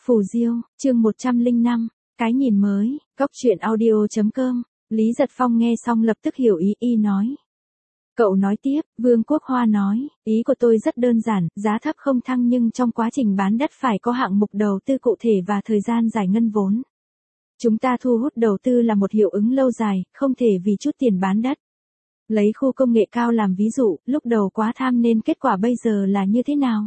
Phù Diêu, chương 105, cái nhìn mới, Cóc truyện audio.com, Lý Giật Phong nghe xong lập tức hiểu ý y nói. Cậu nói tiếp, Vương Quốc Hoa nói, ý của tôi rất đơn giản, giá thấp không thăng nhưng trong quá trình bán đất phải có hạng mục đầu tư cụ thể và thời gian giải ngân vốn. Chúng ta thu hút đầu tư là một hiệu ứng lâu dài, không thể vì chút tiền bán đất. Lấy khu công nghệ cao làm ví dụ, lúc đầu quá tham nên kết quả bây giờ là như thế nào?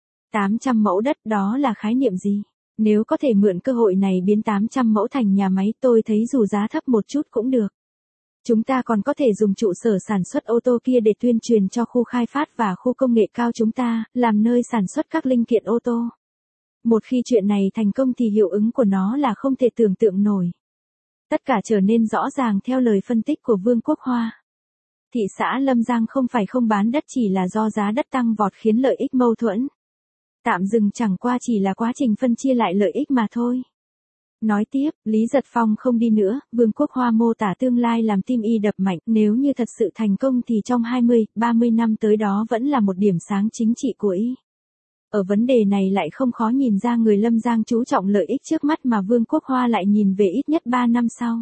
800 mẫu đất đó là khái niệm gì? Nếu có thể mượn cơ hội này biến 800 mẫu thành nhà máy tôi thấy dù giá thấp một chút cũng được. Chúng ta còn có thể dùng trụ sở sản xuất ô tô kia để tuyên truyền cho khu khai phát và khu công nghệ cao chúng ta, làm nơi sản xuất các linh kiện ô tô. Một khi chuyện này thành công thì hiệu ứng của nó là không thể tưởng tượng nổi. Tất cả trở nên rõ ràng theo lời phân tích của Vương Quốc Hoa. Thị xã Lâm Giang không phải không bán đất chỉ là do giá đất tăng vọt khiến lợi ích mâu thuẫn. Tạm dừng chẳng qua chỉ là quá trình phân chia lại lợi ích mà thôi. Nói tiếp, Lý Giật Phong không đi nữa, Vương Quốc Hoa mô tả tương lai làm tim y đập mạnh, nếu như thật sự thành công thì trong 20, 30 năm tới đó vẫn là một điểm sáng chính trị của y. Ở vấn đề này lại không khó nhìn ra người Lâm Giang chú trọng lợi ích trước mắt mà Vương Quốc Hoa lại nhìn về ít nhất 3 năm sau.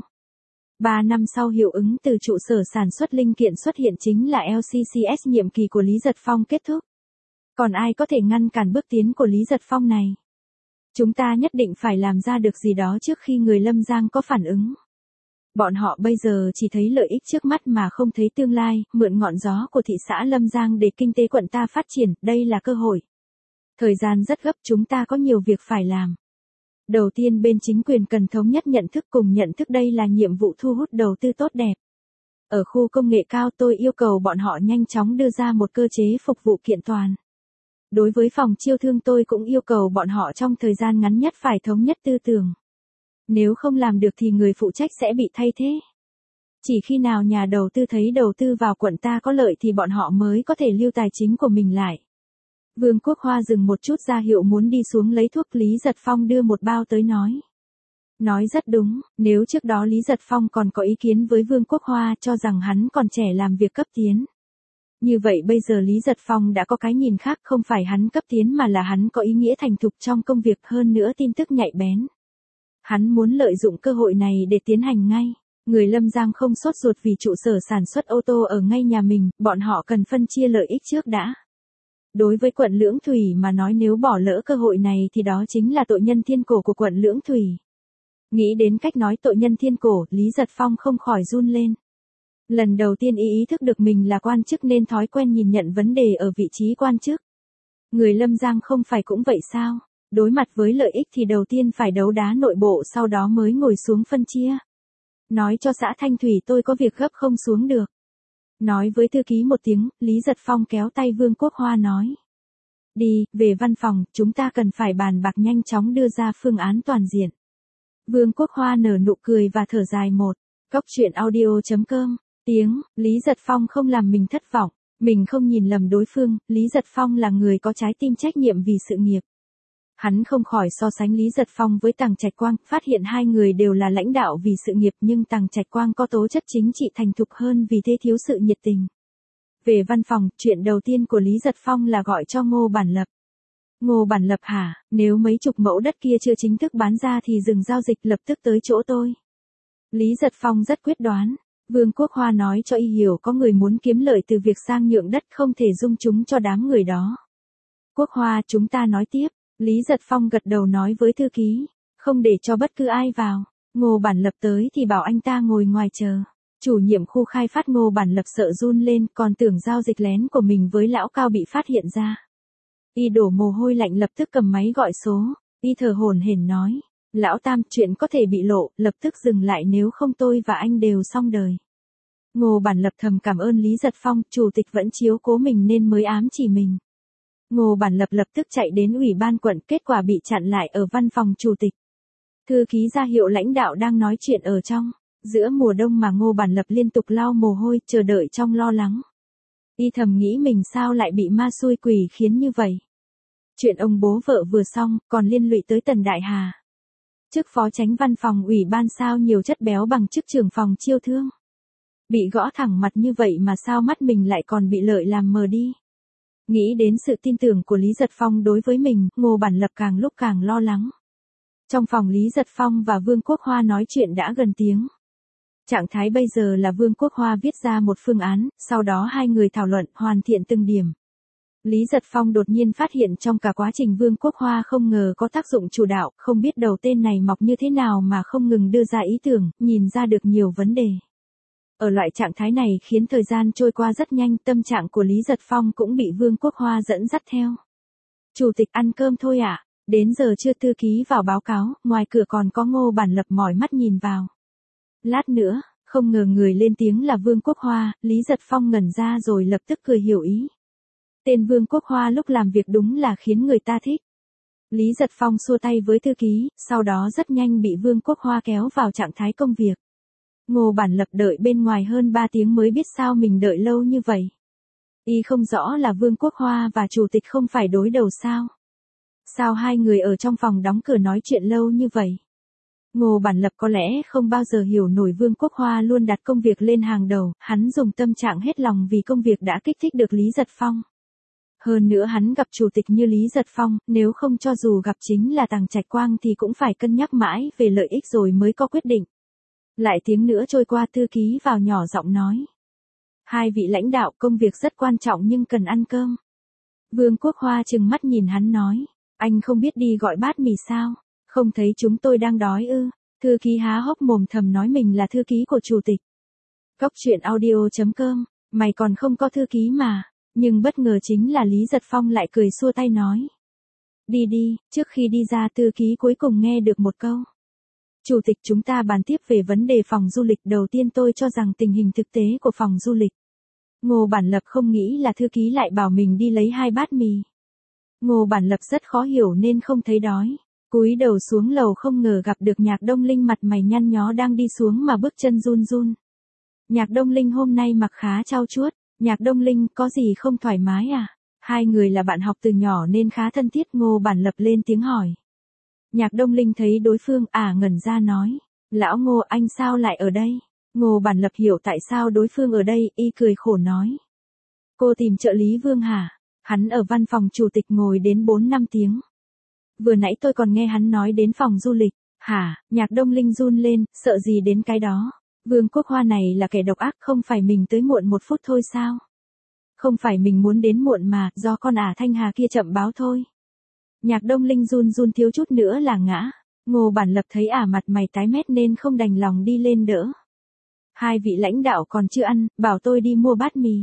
3 năm sau hiệu ứng từ trụ sở sản xuất linh kiện xuất hiện chính là LCCS nhiệm kỳ của Lý Giật Phong kết thúc. Còn ai có thể ngăn cản bước tiến của Lý Giật Phong này? Chúng ta nhất định phải làm ra được gì đó trước khi người Lâm Giang có phản ứng. Bọn họ bây giờ chỉ thấy lợi ích trước mắt mà không thấy tương lai, mượn ngọn gió của thị xã Lâm Giang để kinh tế quận ta phát triển, đây là cơ hội. Thời gian rất gấp, chúng ta có nhiều việc phải làm. Đầu tiên bên chính quyền cần thống nhất nhận thức cùng nhận thức đây là nhiệm vụ thu hút đầu tư tốt đẹp. Ở khu công nghệ cao tôi yêu cầu bọn họ nhanh chóng đưa ra một cơ chế phục vụ kiện toàn. Đối với phòng chiêu thương tôi cũng yêu cầu bọn họ trong thời gian ngắn nhất phải thống nhất tư tưởng. Nếu không làm được thì người phụ trách sẽ bị thay thế. Chỉ khi nào nhà đầu tư thấy đầu tư vào quận ta có lợi thì bọn họ mới có thể lưu tài chính của mình lại. Vương Quốc Hoa dừng một chút ra hiệu muốn đi xuống lấy thuốc. Lý Giật Phong đưa một bao tới nói. Nói rất đúng, nếu trước đó Lý Giật Phong còn có ý kiến với Vương Quốc Hoa cho rằng hắn còn trẻ làm việc cấp tiến. Như vậy bây giờ Lý Giật Phong đã có cái nhìn khác, không phải hắn cấp tiến mà là hắn có ý nghĩa thành thục trong công việc, hơn nữa tin tức nhạy bén. Hắn muốn lợi dụng cơ hội này để tiến hành ngay. Người Lâm Giang không sốt ruột vì trụ sở sản xuất ô tô ở ngay nhà mình, bọn họ cần phân chia lợi ích trước đã. Đối với quận Lưỡng Thủy mà nói nếu bỏ lỡ cơ hội này thì đó chính là tội nhân thiên cổ của quận Lưỡng Thủy. Nghĩ đến cách nói tội nhân thiên cổ, Lý Giật Phong không khỏi run lên. Lần đầu tiên ý thức được mình là quan chức nên thói quen nhìn nhận vấn đề ở vị trí quan chức. Người Lâm Giang không phải cũng vậy sao? Đối mặt với lợi ích thì đầu tiên phải đấu đá nội bộ sau đó mới ngồi xuống phân chia. Nói cho xã Thanh Thủy tôi có việc gấp không xuống được. Nói với thư ký một tiếng, Lý Giật Phong kéo tay Vương Quốc Hoa nói. Đi, về văn phòng, chúng ta cần phải bàn bạc nhanh chóng đưa ra phương án toàn diện. Vương Quốc Hoa nở nụ cười và thở dài một. Cóc truyện audio.com. Lý Giật Phong không làm mình thất vọng, mình không nhìn lầm đối phương, Lý Giật Phong là người có trái tim trách nhiệm vì sự nghiệp. Hắn không khỏi so sánh Lý Giật Phong với Tằng Trạch Quang, phát hiện hai người đều là lãnh đạo vì sự nghiệp nhưng Tằng Trạch Quang có tố chất chính trị thành thục hơn vì thế thiếu sự nhiệt tình. Về văn phòng, chuyện đầu tiên của Lý Giật Phong là gọi cho Ngô Bản Lập. Ngô Bản Lập hả, nếu mấy chục mẫu đất kia chưa chính thức bán ra thì dừng giao dịch lập tức tới chỗ tôi. Lý Giật Phong rất quyết đoán. Vương Quốc Hoa nói cho y hiểu có người muốn kiếm lợi từ việc sang nhượng đất không thể dung chúng cho đám người đó. Quốc Hoa chúng ta nói tiếp, Lý Giật Phong gật đầu nói với thư ký, không để cho bất cứ ai vào. Ngô Bản Lập tới thì bảo anh ta ngồi ngoài chờ. Chủ nhiệm khu khai phát Ngô Bản Lập sợ run lên còn tưởng giao dịch lén của mình với lão Cao bị phát hiện ra. Y đổ mồ hôi lạnh lập tức cầm máy gọi số, y thở hổn hển nói. Lão Tam, chuyện có thể bị lộ, lập tức dừng lại nếu không tôi và anh đều xong đời. Ngô Bản Lập thầm cảm ơn Lý Giật Phong, chủ tịch vẫn chiếu cố mình nên mới ám chỉ mình. Ngô Bản Lập lập tức chạy đến ủy ban quận, kết quả bị chặn lại ở văn phòng chủ tịch. Thư ký ra hiệu lãnh đạo đang nói chuyện ở trong. Giữa mùa đông mà Ngô Bản Lập liên tục lau mồ hôi, chờ đợi trong lo lắng. Y thầm nghĩ mình sao lại bị ma xui quỷ khiến như vậy. Chuyện ông bố vợ vừa xong, còn liên lụy tới Tần Đại Hà. Chức phó chánh văn phòng ủy ban sao nhiều chất béo bằng chức trưởng phòng chiêu thương. Bị gõ thẳng mặt như vậy mà sao mắt mình lại còn bị lợi làm mờ đi. Nghĩ đến sự tin tưởng của Lý Giật Phong đối với mình, Ngô Bản Lập càng lúc càng lo lắng. Trong phòng Lý Giật Phong và Vương Quốc Hoa nói chuyện đã gần tiếng. Trạng thái bây giờ là Vương Quốc Hoa viết ra một phương án, sau đó hai người thảo luận, hoàn thiện từng điểm. Lý Giật Phong đột nhiên phát hiện trong cả quá trình Vương Quốc Hoa không ngờ có tác dụng chủ đạo, không biết đầu tên này mọc như thế nào mà không ngừng đưa ra ý tưởng, nhìn ra được nhiều vấn đề. Ở loại trạng thái này khiến thời gian trôi qua rất nhanh, tâm trạng của Lý Giật Phong cũng bị Vương Quốc Hoa dẫn dắt theo. Chủ tịch ăn cơm thôi ạ, đến giờ chưa thư ký vào báo cáo, ngoài cửa còn có Ngô Bản Lập mỏi mắt nhìn vào. Lát nữa, không ngờ người lên tiếng là Vương Quốc Hoa, Lý Giật Phong ngẩn ra rồi lập tức cười hiểu ý. Tên Vương Quốc Hoa lúc làm việc đúng là khiến người ta thích. Lý Giật Phong xua tay với thư ký, sau đó rất nhanh bị Vương Quốc Hoa kéo vào trạng thái công việc. Ngô Bản Lập đợi bên ngoài hơn 3 tiếng mới biết sao mình đợi lâu như vậy. Y không rõ là Vương Quốc Hoa và Chủ tịch không phải đối đầu sao? Sao hai người ở trong phòng đóng cửa nói chuyện lâu như vậy? Ngô Bản Lập có lẽ không bao giờ hiểu nổi Vương Quốc Hoa luôn đặt công việc lên hàng đầu, hắn dùng tâm trạng hết lòng vì công việc đã kích thích được Lý Giật Phong. Hơn nữa hắn gặp chủ tịch như Lý Giật Phong, nếu không cho dù gặp chính là Tằng Trạch Quang thì cũng phải cân nhắc mãi về lợi ích rồi mới có quyết định. Lại tiếng nữa trôi qua, thư ký vào nhỏ giọng nói. Hai vị lãnh đạo, công việc rất quan trọng nhưng cần ăn cơm. Vương Quốc Hoa trừng mắt nhìn hắn nói. Anh không biết đi gọi bát mì sao? Không thấy chúng tôi đang đói ư? Thư ký há hốc mồm thầm nói mình là thư ký của chủ tịch. Cốc truyện audio.com, mày còn không có thư ký mà. Nhưng bất ngờ chính là Lý Giật Phong lại cười xua tay nói. Đi đi, trước khi đi ra thư ký cuối cùng nghe được một câu. Chủ tịch, chúng ta bàn tiếp về vấn đề phòng du lịch. Đầu tiên tôi cho rằng tình hình thực tế của phòng du lịch. Ngô Bản Lập không nghĩ là thư ký lại bảo mình đi lấy 2 bát mì. Ngô Bản Lập rất khó hiểu nên không thấy đói. Cúi đầu xuống lầu không ngờ gặp được Nhạc Đông Linh mặt mày nhăn nhó đang đi xuống mà bước chân run run. Nhạc Đông Linh hôm nay mặc khá trau chuốt. Nhạc Đông Linh, có gì không thoải mái à? Hai người là bạn học từ nhỏ nên khá thân thiết. Ngô Bản Lập lên tiếng hỏi. Nhạc Đông Linh thấy đối phương ngẩn ra nói. Lão Ngô, anh sao lại ở đây? Ngô Bản Lập hiểu tại sao đối phương ở đây, y cười khổ nói. Cô tìm trợ lý Vương hả? Hắn ở văn phòng chủ tịch ngồi đến 4-5 tiếng. Vừa nãy tôi còn nghe hắn nói đến phòng du lịch. Hả? Nhạc Đông Linh run lên, sợ gì đến cái đó? Vương Quốc Hoa này là kẻ độc ác, không phải mình tới muộn 1 phút thôi sao? Không phải mình muốn đến muộn mà, do con Thanh Hà kia chậm báo thôi. Nhạc Đông Linh run run thiếu chút nữa là ngã. Ngô Bản Lập thấy mặt mày tái mét nên không đành lòng đi lên đỡ. Hai vị lãnh đạo còn chưa ăn, bảo tôi đi mua bát mì.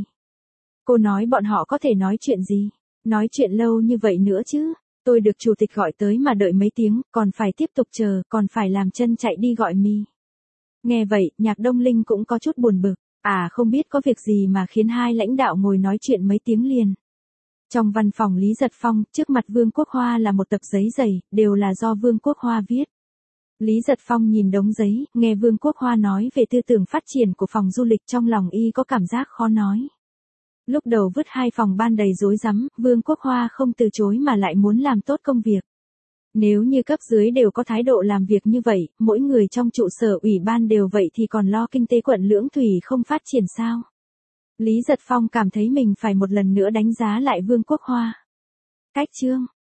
Cô nói bọn họ có thể nói chuyện gì? Nói chuyện lâu như vậy nữa chứ? Tôi được chủ tịch gọi tới mà đợi mấy tiếng, còn phải tiếp tục chờ, còn phải làm chân chạy đi gọi mì. Nghe vậy, Nhạc Đông Linh cũng có chút buồn bực. Không biết có việc gì mà khiến hai lãnh đạo ngồi nói chuyện mấy tiếng liền. Trong văn phòng Lý Giật Phong, trước mặt Vương Quốc Hoa là một tập giấy dày, đều là do Vương Quốc Hoa viết. Lý Giật Phong nhìn đống giấy, nghe Vương Quốc Hoa nói về tư tưởng phát triển của phòng du lịch, trong lòng y có cảm giác khó nói. Lúc đầu vứt 2 phòng ban đầy rối rắm, Vương Quốc Hoa không từ chối mà lại muốn làm tốt công việc. Nếu như cấp dưới đều có thái độ làm việc như vậy, mỗi người trong trụ sở ủy ban đều vậy thì còn lo kinh tế quận Lưỡng Thủy không phát triển sao? Lý Giật Phong cảm thấy mình phải một lần nữa đánh giá lại Vương Quốc Hoa. Cách chương